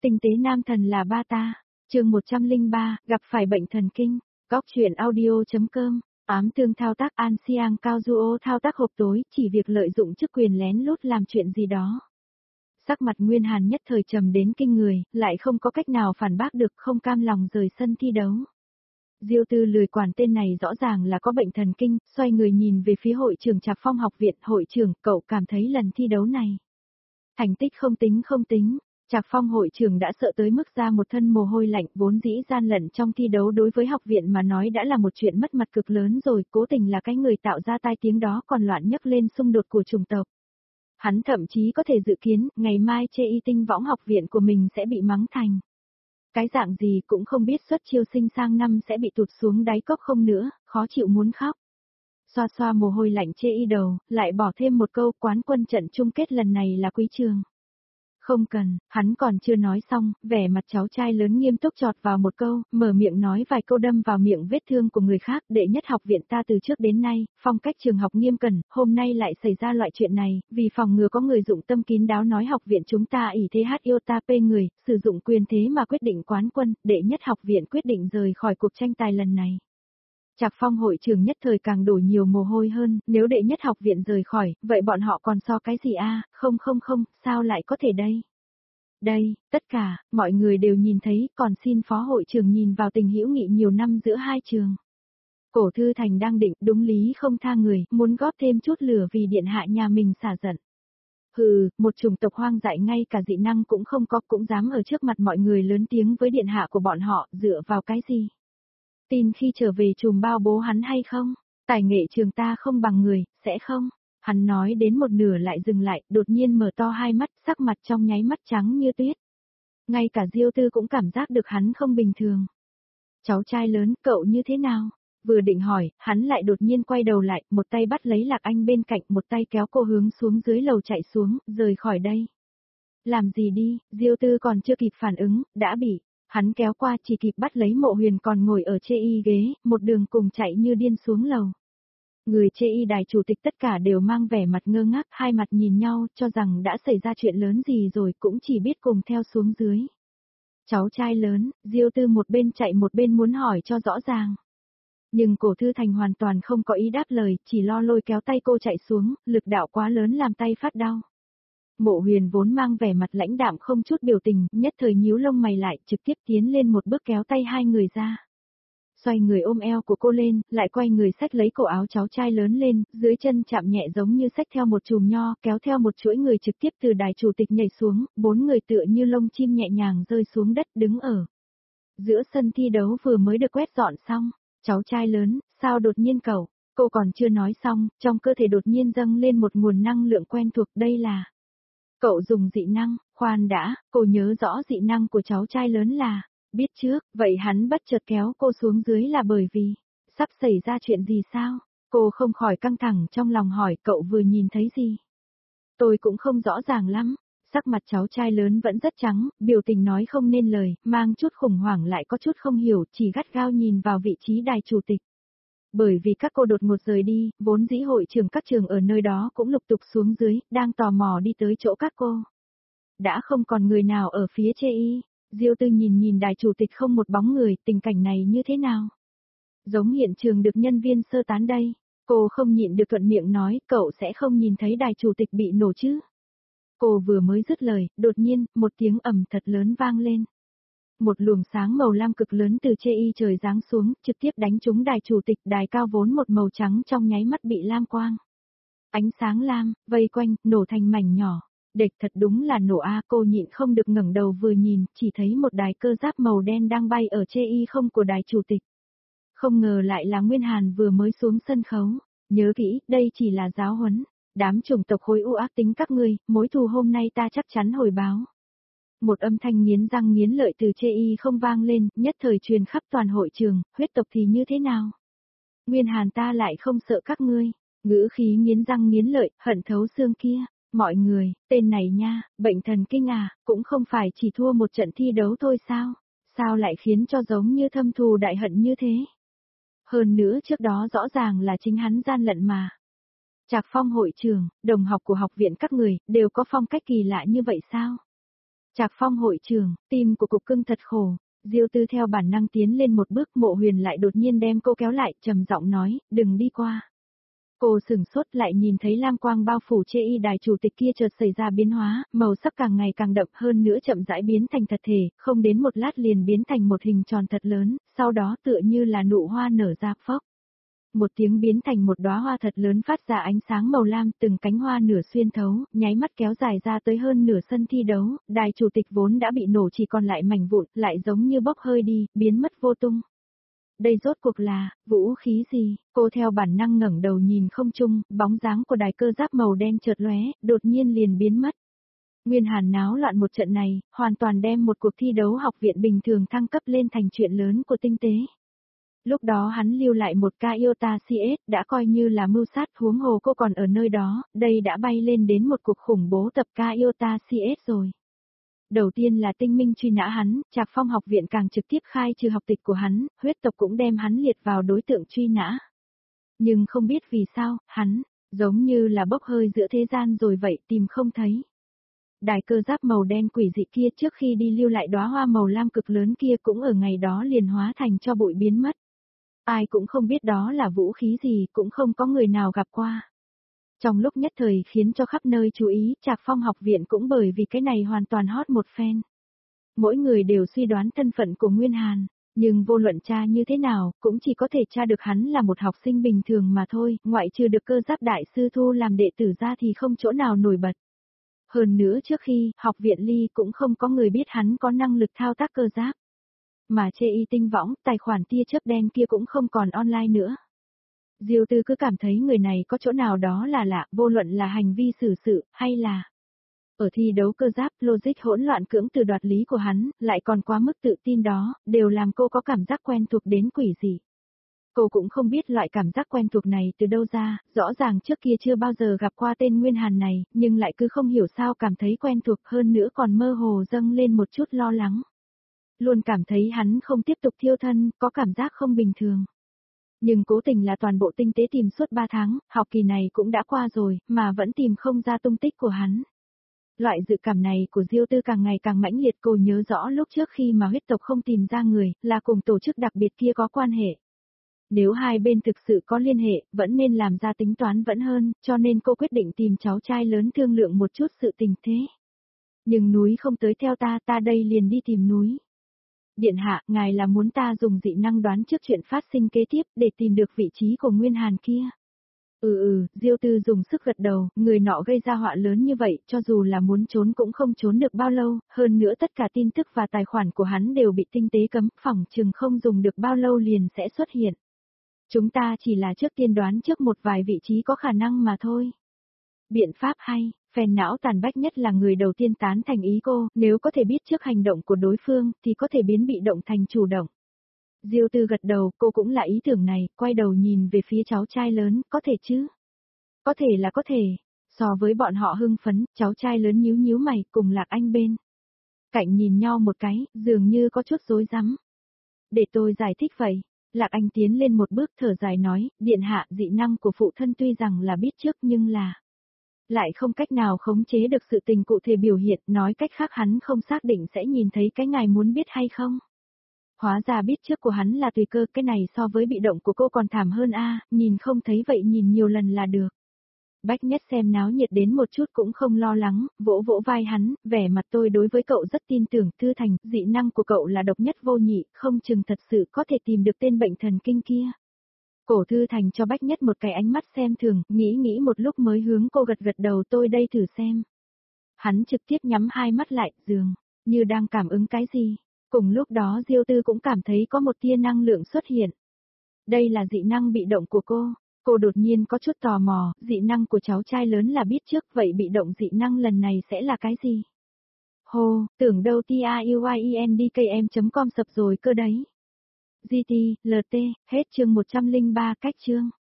Tinh tế nam thần là ba ta. Chương 103, gặp phải bệnh thần kinh. Góc truyện audio.com. Ám tương thao tác An Siang Cao Duo thao tác hộp tối, chỉ việc lợi dụng chức quyền lén lút làm chuyện gì đó. Sắc mặt Nguyên Hàn nhất thời trầm đến kinh người, lại không có cách nào phản bác được, không cam lòng rời sân thi đấu. Diêu Tư lười quản tên này rõ ràng là có bệnh thần kinh, xoay người nhìn về phía hội trưởng Trạc Phong học viện. Hội trưởng, cậu cảm thấy lần thi đấu này thành tích không tính. Trạc Phong hội trưởng đã sợ tới mức ra một thân mồ hôi lạnh, vốn dĩ gian lận trong thi đấu đối với học viện mà nói đã là một chuyện mất mặt cực lớn rồi, cố tình là cái người tạo ra tai tiếng đó còn loạn nhấc lên xung đột của chủng tộc. Hắn thậm chí có thể dự kiến, ngày mai Chê Y Tinh Võng học viện của mình sẽ bị mắng thành cái dạng gì cũng không biết, suất chiêu sinh sang năm sẽ bị tụt xuống đáy cốc không nữa, khó chịu muốn khóc. Xoa xoa mồ hôi lạnh Chê Y đầu, lại bỏ thêm một câu, quán quân trận chung kết lần này là Quý Trường. Không cần, hắn còn chưa nói xong, vẻ mặt cháu trai lớn nghiêm túc chọt vào một câu, mở miệng nói vài câu đâm vào miệng vết thương của người khác. Đệ nhất học viện ta từ trước đến nay, phong cách trường học nghiêm cẩn, hôm nay lại xảy ra loại chuyện này, vì phòng ngừa có người dụng tâm kín đáo nói học viện chúng ta ỷ thế hát yêu ta pê người, sử dụng quyền thế mà quyết định quán quân, đệ nhất học viện quyết định rời khỏi cuộc tranh tài lần này. Trạc Phong hội trưởng nhất thời càng đổ nhiều mồ hôi hơn, nếu đệ nhất học viện rời khỏi, vậy bọn họ còn so cái gì a? Không, sao lại có thể đây? Đây, tất cả, mọi người đều nhìn thấy, còn xin phó hội trưởng nhìn vào tình hữu nghị nhiều năm giữa hai trường. Cổ Thư Thành đang định, đúng lý không tha người, muốn góp thêm chút lửa vì điện hạ nhà mình xả giận. Hừ, một chủng tộc hoang dại ngay cả dị năng cũng không có, cũng dám ở trước mặt mọi người lớn tiếng với điện hạ của bọn họ, dựa vào cái gì? Tin khi trở về trùm bao bố hắn hay không? Tài nghệ trường ta không bằng người, sẽ không? Hắn nói đến một nửa lại dừng lại, đột nhiên mở to hai mắt, sắc mặt trong nháy mắt trắng như tuyết. Ngay cả Diêu Tư cũng cảm giác được hắn không bình thường. Cháu trai lớn, cậu như thế nào? Vừa định hỏi, hắn lại đột nhiên quay đầu lại, một tay bắt lấy Lạc Anh bên cạnh, một tay kéo cô hướng xuống dưới lầu chạy xuống, rời khỏi đây. Làm gì đi, Diêu Tư còn chưa kịp phản ứng, đã bị hắn kéo qua, chỉ kịp bắt lấy Mộ Huyền còn ngồi ở Chê Y ghế, một đường cùng chạy như điên xuống lầu. Người Chê Y đài chủ tịch tất cả đều mang vẻ mặt ngơ ngác, hai mặt nhìn nhau, cho rằng đã xảy ra chuyện lớn gì rồi, cũng chỉ biết cùng theo xuống dưới. Cháu trai lớn, Diêu Tư một bên chạy một bên muốn hỏi cho rõ ràng. Nhưng Cổ Thư Thành hoàn toàn không có ý đáp lời, chỉ lo lôi kéo tay cô chạy xuống, lực đạo quá lớn làm tay phát đau. Mộ Huyền vốn mang vẻ mặt lãnh đạm không chút biểu tình, nhất thời nhíu lông mày lại, trực tiếp tiến lên một bước kéo tay hai người ra. Xoay người ôm eo của cô lên, lại quay người xách lấy cổ áo cháu trai lớn lên, dưới chân chạm nhẹ giống như xách theo một chùm nho, kéo theo một chuỗi người trực tiếp từ đài chủ tịch nhảy xuống, bốn người tựa như lông chim nhẹ nhàng rơi xuống đất, đứng ở giữa sân thi đấu vừa mới được quét dọn xong. Cháu trai lớn, sao đột nhiên cậu? Cô còn chưa nói xong, trong cơ thể đột nhiên dâng lên một nguồn năng lượng quen thuộc, đây là cậu dùng dị năng. Khoan đã, cô nhớ rõ dị năng của cháu trai lớn là biết trước, vậy hắn bất chợt kéo cô xuống dưới là bởi vì sắp xảy ra chuyện gì sao? Cô không khỏi căng thẳng trong lòng hỏi, cậu vừa nhìn thấy gì? Tôi cũng không rõ ràng lắm. Sắc mặt cháu trai lớn vẫn rất trắng, biểu tình nói không nên lời, mang chút khủng hoảng lại có chút không hiểu, chỉ gắt gao nhìn vào vị trí đài chủ tịch. Bởi vì các cô đột ngột rời đi, vốn dĩ hội trưởng các trường ở nơi đó cũng lục tục xuống dưới, đang tò mò đi tới chỗ các cô. Đã không còn người nào ở phía Chê Y. Diêu Tư nhìn đài chủ tịch không một bóng người, tình cảnh này như thế nào? Giống hiện trường được nhân viên sơ tán đây. Cô không nhịn được thuận miệng nói, cậu sẽ không nhìn thấy đài chủ tịch bị nổ chứ? Cô vừa mới dứt lời, đột nhiên, một tiếng ầm thật lớn vang lên. Một luồng sáng màu lam cực lớn từ Chê Y trời giáng xuống, trực tiếp đánh trúng đài chủ tịch, đài cao vốn một màu trắng trong nháy mắt bị lam quang. Ánh sáng lam, vây quanh, nổ thành mảnh nhỏ. Địch thật đúng là nổ a, cô nhịn không được ngẩng đầu vừa nhìn, chỉ thấy một đài cơ giáp màu đen đang bay ở Chê Y không của đài chủ tịch. Không ngờ lại là Nguyên Hàn vừa mới xuống sân khấu. Nhớ kỹ, đây chỉ là giáo huấn. Đám chủng tộc khối u ác tính các ngươi, mối thù hôm nay ta chắc chắn hồi báo. Một âm thanh nghiến răng nghiến lợi từ Chê Y không vang lên, nhất thời truyền khắp toàn hội trường, huyết tộc thì như thế nào? Nguyên Hàn ta lại không sợ các ngươi, ngữ khí nghiến răng nghiến lợi, hận thấu xương kia. Mọi người, tên này nha, bệnh thần kinh à, cũng không phải chỉ thua một trận thi đấu thôi sao? Sao lại khiến cho giống như thâm thù đại hận như thế? Hơn nữa trước đó rõ ràng là chính hắn gian lận mà. Trạc Phong hội trưởng, đồng học của học viện các người, đều có phong cách kỳ lạ như vậy sao? Trạc Phong hội trưởng, tim của cục cưng thật khổ. Diêu Tư theo bản năng tiến lên một bước, Mộ Huyền lại đột nhiên đem cô kéo lại, trầm giọng nói, đừng đi qua. Cô sửng sốt lại nhìn thấy lam quang bao phủ chê y đài chủ tịch kia chợt xảy ra biến hóa, màu sắc càng ngày càng đậm hơn nữa chậm rãi biến thành thật thể, không đến một lát liền biến thành một hình tròn thật lớn, sau đó tựa như là nụ hoa nở ra phốc. Một tiếng biến thành một đóa hoa thật lớn phát ra ánh sáng màu lam, từng cánh hoa nửa xuyên thấu, nháy mắt kéo dài ra tới hơn nửa sân thi đấu, đài chủ tịch vốn đã bị nổ chỉ còn lại mảnh vụn, lại giống như bốc hơi đi, biến mất vô tung. Đây rốt cuộc là, vũ khí gì? Cô theo bản năng ngẩng đầu nhìn không trung, bóng dáng của đài cơ giáp màu đen chợt lóe, đột nhiên liền biến mất. Nguyên Hàn náo loạn một trận này, hoàn toàn đem một cuộc thi đấu học viện bình thường thăng cấp lên thành chuyện lớn của tinh tế. Lúc đó hắn lưu lại một ca Iota CS, đã coi như là mưu sát, huống hồ cô còn ở nơi đó, đây đã bay lên đến một cuộc khủng bố tập ca Iota CS rồi. Đầu tiên là tinh minh truy nã hắn, Trạc Phong học viện càng trực tiếp khai trừ học tịch của hắn, huyết tộc cũng đem hắn liệt vào đối tượng truy nã. Nhưng không biết vì sao, hắn, giống như là bốc hơi giữa thế gian rồi vậy, tìm không thấy. Đài cơ giáp màu đen quỷ dị kia trước khi đi lưu lại đóa hoa màu lam cực lớn kia cũng ở ngày đó liền hóa thành cho bụi biến mất. Ai cũng không biết đó là vũ khí gì, cũng không có người nào gặp qua. Trong lúc nhất thời khiến cho khắp nơi chú ý, Trạc Phong học viện cũng bởi vì cái này hoàn toàn hot một phen. Mỗi người đều suy đoán thân phận của Nguyên Hàn, nhưng vô luận tra như thế nào, cũng chỉ có thể tra được hắn là một học sinh bình thường mà thôi, ngoại trừ được cơ giáp đại sư thu làm đệ tử ra thì không chỗ nào nổi bật. Hơn nữa trước khi, học viện Ly cũng không có người biết hắn có năng lực thao tác cơ giáp. Mà chê y tinh võng, tài khoản tia chớp đen kia cũng không còn online nữa. Diêu Tư cứ cảm thấy người này có chỗ nào đó là lạ, vô luận là hành vi xử sự, hay là ở thi đấu cơ giáp, logic hỗn loạn cưỡng từ đoạt lý của hắn, lại còn quá mức tự tin đó, đều làm cô có cảm giác quen thuộc đến quỷ dị. Cô cũng không biết loại cảm giác quen thuộc này từ đâu ra, rõ ràng trước kia chưa bao giờ gặp qua tên Nguyên Hàn này, nhưng lại cứ không hiểu sao cảm thấy quen thuộc hơn nữa còn mơ hồ dâng lên một chút lo lắng. Luôn cảm thấy hắn không tiếp tục thiêu thân, có cảm giác không bình thường. Nhưng cố tình là toàn bộ tinh tế tìm suốt 3 tháng, học kỳ này cũng đã qua rồi, mà vẫn tìm không ra tung tích của hắn. Loại dự cảm này của Diêu Tư càng ngày càng mãnh liệt, cô nhớ rõ lúc trước khi mà huyết tộc không tìm ra người, là cùng tổ chức đặc biệt kia có quan hệ. Nếu hai bên thực sự có liên hệ, vẫn nên làm ra tính toán vẫn hơn, cho nên cô quyết định tìm cháu trai lớn thương lượng một chút sự tình thế. Nhưng núi không tới theo ta, ta đây liền đi tìm núi. Điện hạ, ngài là muốn ta dùng dị năng đoán trước chuyện phát sinh kế tiếp để tìm được vị trí của Nguyên Hàn kia. Diêu Tư dùng sức gật đầu, người nọ gây ra họa lớn như vậy, cho dù là muốn trốn cũng không trốn được bao lâu, hơn nữa tất cả tin tức và tài khoản của hắn đều bị tinh tế cấm, phỏng chừng không dùng được bao lâu liền sẽ xuất hiện. Chúng ta chỉ là trước tiên đoán trước một vài vị trí có khả năng mà thôi. Biện pháp hay, phèn não tàn bách nhất là người đầu tiên tán thành ý cô, nếu có thể biết trước hành động của đối phương, thì có thể biến bị động thành chủ động. Diêu Tư gật đầu, cô cũng là ý tưởng này, quay đầu nhìn về phía cháu trai lớn, có thể chứ? Có thể là có thể. So với bọn họ hưng phấn, cháu trai lớn nhíu nhíu mày, cùng Lạc Anh bên cạnh nhìn nhau một cái, dường như có chút rối rắm. Để tôi giải thích vậy. Lạc Anh tiến lên một bước thở dài nói, điện hạ, dị năng của phụ thân tuy rằng là biết trước nhưng là lại không cách nào khống chế được sự tình cụ thể biểu hiện, nói cách khác hắn không xác định sẽ nhìn thấy cái ngài muốn biết hay không. Hóa ra biết trước của hắn là tùy cơ, cái này so với bị động của cô còn thảm hơn a, nhìn không thấy vậy nhìn nhiều lần là được. Bách Nhất xem náo nhiệt đến một chút cũng không lo lắng, vỗ vỗ vai hắn, vẻ mặt tôi đối với cậu rất tin tưởng, Thư Thành, dị năng của cậu là độc nhất vô nhị, không chừng thật sự có thể tìm được tên bệnh thần kinh kia. Cổ Thư Thành cho Bách Nhất một cái ánh mắt xem thường, nghĩ một lúc mới hướng cô gật gật đầu, tôi đây thử xem. Hắn trực tiếp nhắm hai mắt lại, dường như đang cảm ứng cái gì. Cùng lúc đó Diêu Tư cũng cảm thấy có một tia năng lượng xuất hiện. Đây là dị năng bị động của cô. Cô đột nhiên có chút tò mò, dị năng của cháu trai lớn là biết trước, vậy bị động dị năng lần này sẽ là cái gì? Hô, tưởng đâu tiuyendkm.com sập rồi cơ đấy. GT, LT, hết chương 103 cách chương.